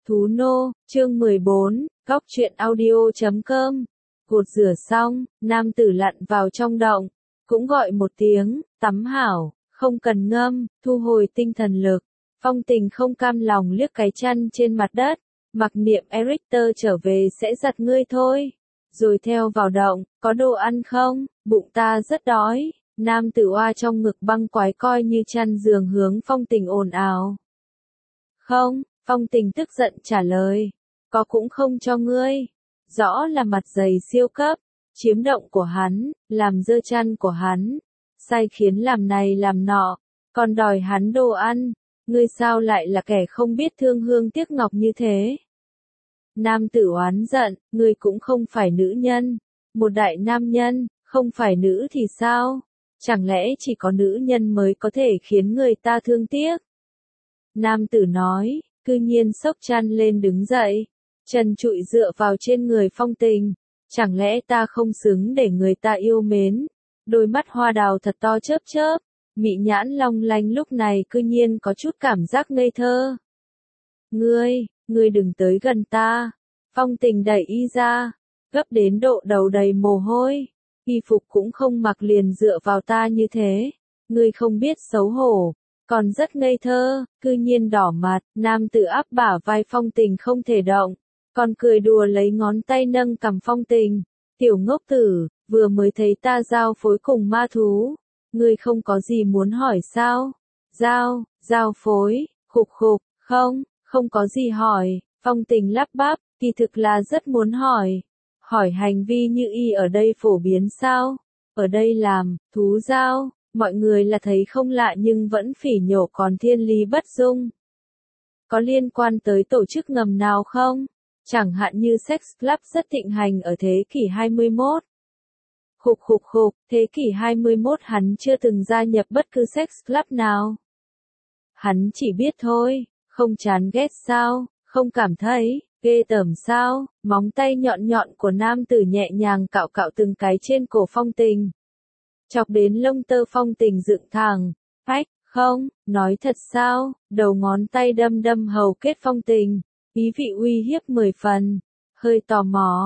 Thú nô, chương 14, góc truyện audio.com. Cột rửa xong, nam tử lặn vào trong động, cũng gọi một tiếng, tắm hảo, không cần ngâm, thu hồi tinh thần lực. Phong Tình không cam lòng liếc cái chăn trên mặt đất, mặc niệm Erichter trở về sẽ giặt ngươi thôi. Rồi theo vào động, có đồ ăn không, bụng ta rất đói. Nam tử oa trong ngực băng quái coi như chăn giường hướng Phong Tình ồn ào. Không, Phong Tình tức giận trả lời, có cũng không cho ngươi. Rõ là mặt dày siêu cấp, chiếm động của hắn, làm dơ chăn của hắn, sai khiến làm này làm nọ, còn đòi hắn đồ ăn, ngươi sao lại là kẻ không biết thương hương tiếc ngọc như thế. Nam tử oán giận, ngươi cũng không phải nữ nhân, một đại nam nhân, không phải nữ thì sao? Chẳng lẽ chỉ có nữ nhân mới có thể khiến người ta thương tiếc? Nam tử nói, cư nhiên xốc chăn lên đứng dậy, chân trụi dựa vào trên người Phong Tình, chẳng lẽ ta không xứng để người ta yêu mến? Đôi mắt hoa đào thật to chớp chớp, mị nhãn long lanh lúc này cư nhiên có chút cảm giác ngây thơ. Ngươi đừng tới gần ta. Phong Tình đẩy y ra, gấp đến độ đầu đầy mồ hôi, y phục cũng không mặc liền dựa vào ta như thế, ngươi không biết xấu hổ, còn rất ngây thơ, cư nhiên đỏ mặt. Nam tử áp bả vai Phong Tình không thể động, còn cười đùa lấy ngón tay nâng cằm Phong Tình, tiểu ngốc tử, vừa mới thấy ta giao phối cùng ma thú, ngươi không có gì muốn hỏi sao? Giao phối, khục, không có gì hỏi. Phong Tình lắp bắp, kỳ thực là rất muốn hỏi hành vi như y ở đây phổ biến sao? Ở đây làm, thú giao, mọi người là thấy không lạ nhưng vẫn phỉ nhổ còn thiên lý bất dung. Có liên quan tới tổ chức ngầm nào không? Chẳng hạn như sex club rất thịnh hành ở thế kỷ 21. Khục, thế kỷ 21 hắn chưa từng gia nhập bất cứ sex club nào. Hắn chỉ biết thôi, không chán ghét sao, không cảm thấy ghê tởm sao? Móng tay nhọn nhọn của nam tử nhẹ nhàng cạo từng cái trên cổ Phong Tình, chọc đến lông tơ Phong Tình dựng thẳng. Phách, không, nói thật sao? Đầu ngón tay đâm hầu kết Phong Tình, ý vị uy hiếp 10 phần. Hơi tò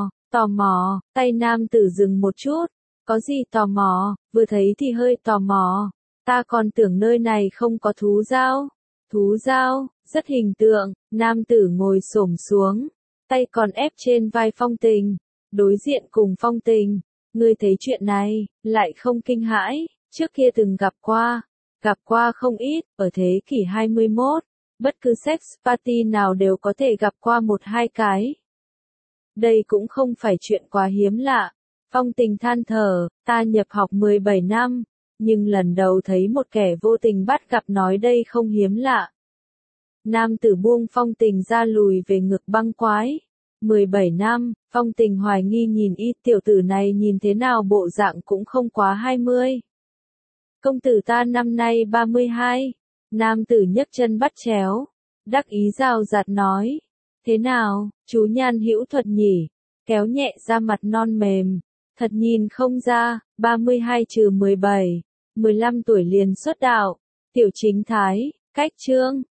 mò, tay nam tử dừng một chút. Có gì tò mò, vừa thấy thì hơi tò mò. Ta còn tưởng nơi này không có thú giao. Thú giao, rất hình tượng. Nam tử ngồi xổm xuống, tay còn ép trên vai Phong Tình, đối diện cùng Phong Tình. Ngươi thấy chuyện này, lại không kinh hãi, trước kia từng gặp qua không ít, ở thế kỷ 21, bất cứ sex party nào đều có thể gặp qua 1-2 cái. Đây cũng không phải chuyện quá hiếm lạ. Phong Tình than thở, ta nhập học 17 năm, nhưng lần đầu thấy một kẻ vô tình bắt gặp nói đây không hiếm lạ. Nam tử buông Phong Tình ra lùi về ngực băng quái. 17 năm, Phong Tình hoài nghi nhìn y, tiểu tử này nhìn thế nào bộ dạng cũng không quá 20. Công tử ta năm nay 32. Nam tử nhấc chân bắt chéo, đắc ý rào rạt nói. Thế nào, chú nhan hữu thuật nhỉ? Kéo nhẹ ra mặt non mềm. Thật nhìn không ra, 32-17, 15 tuổi liền xuất đạo. Tiểu chính thái, cách trương,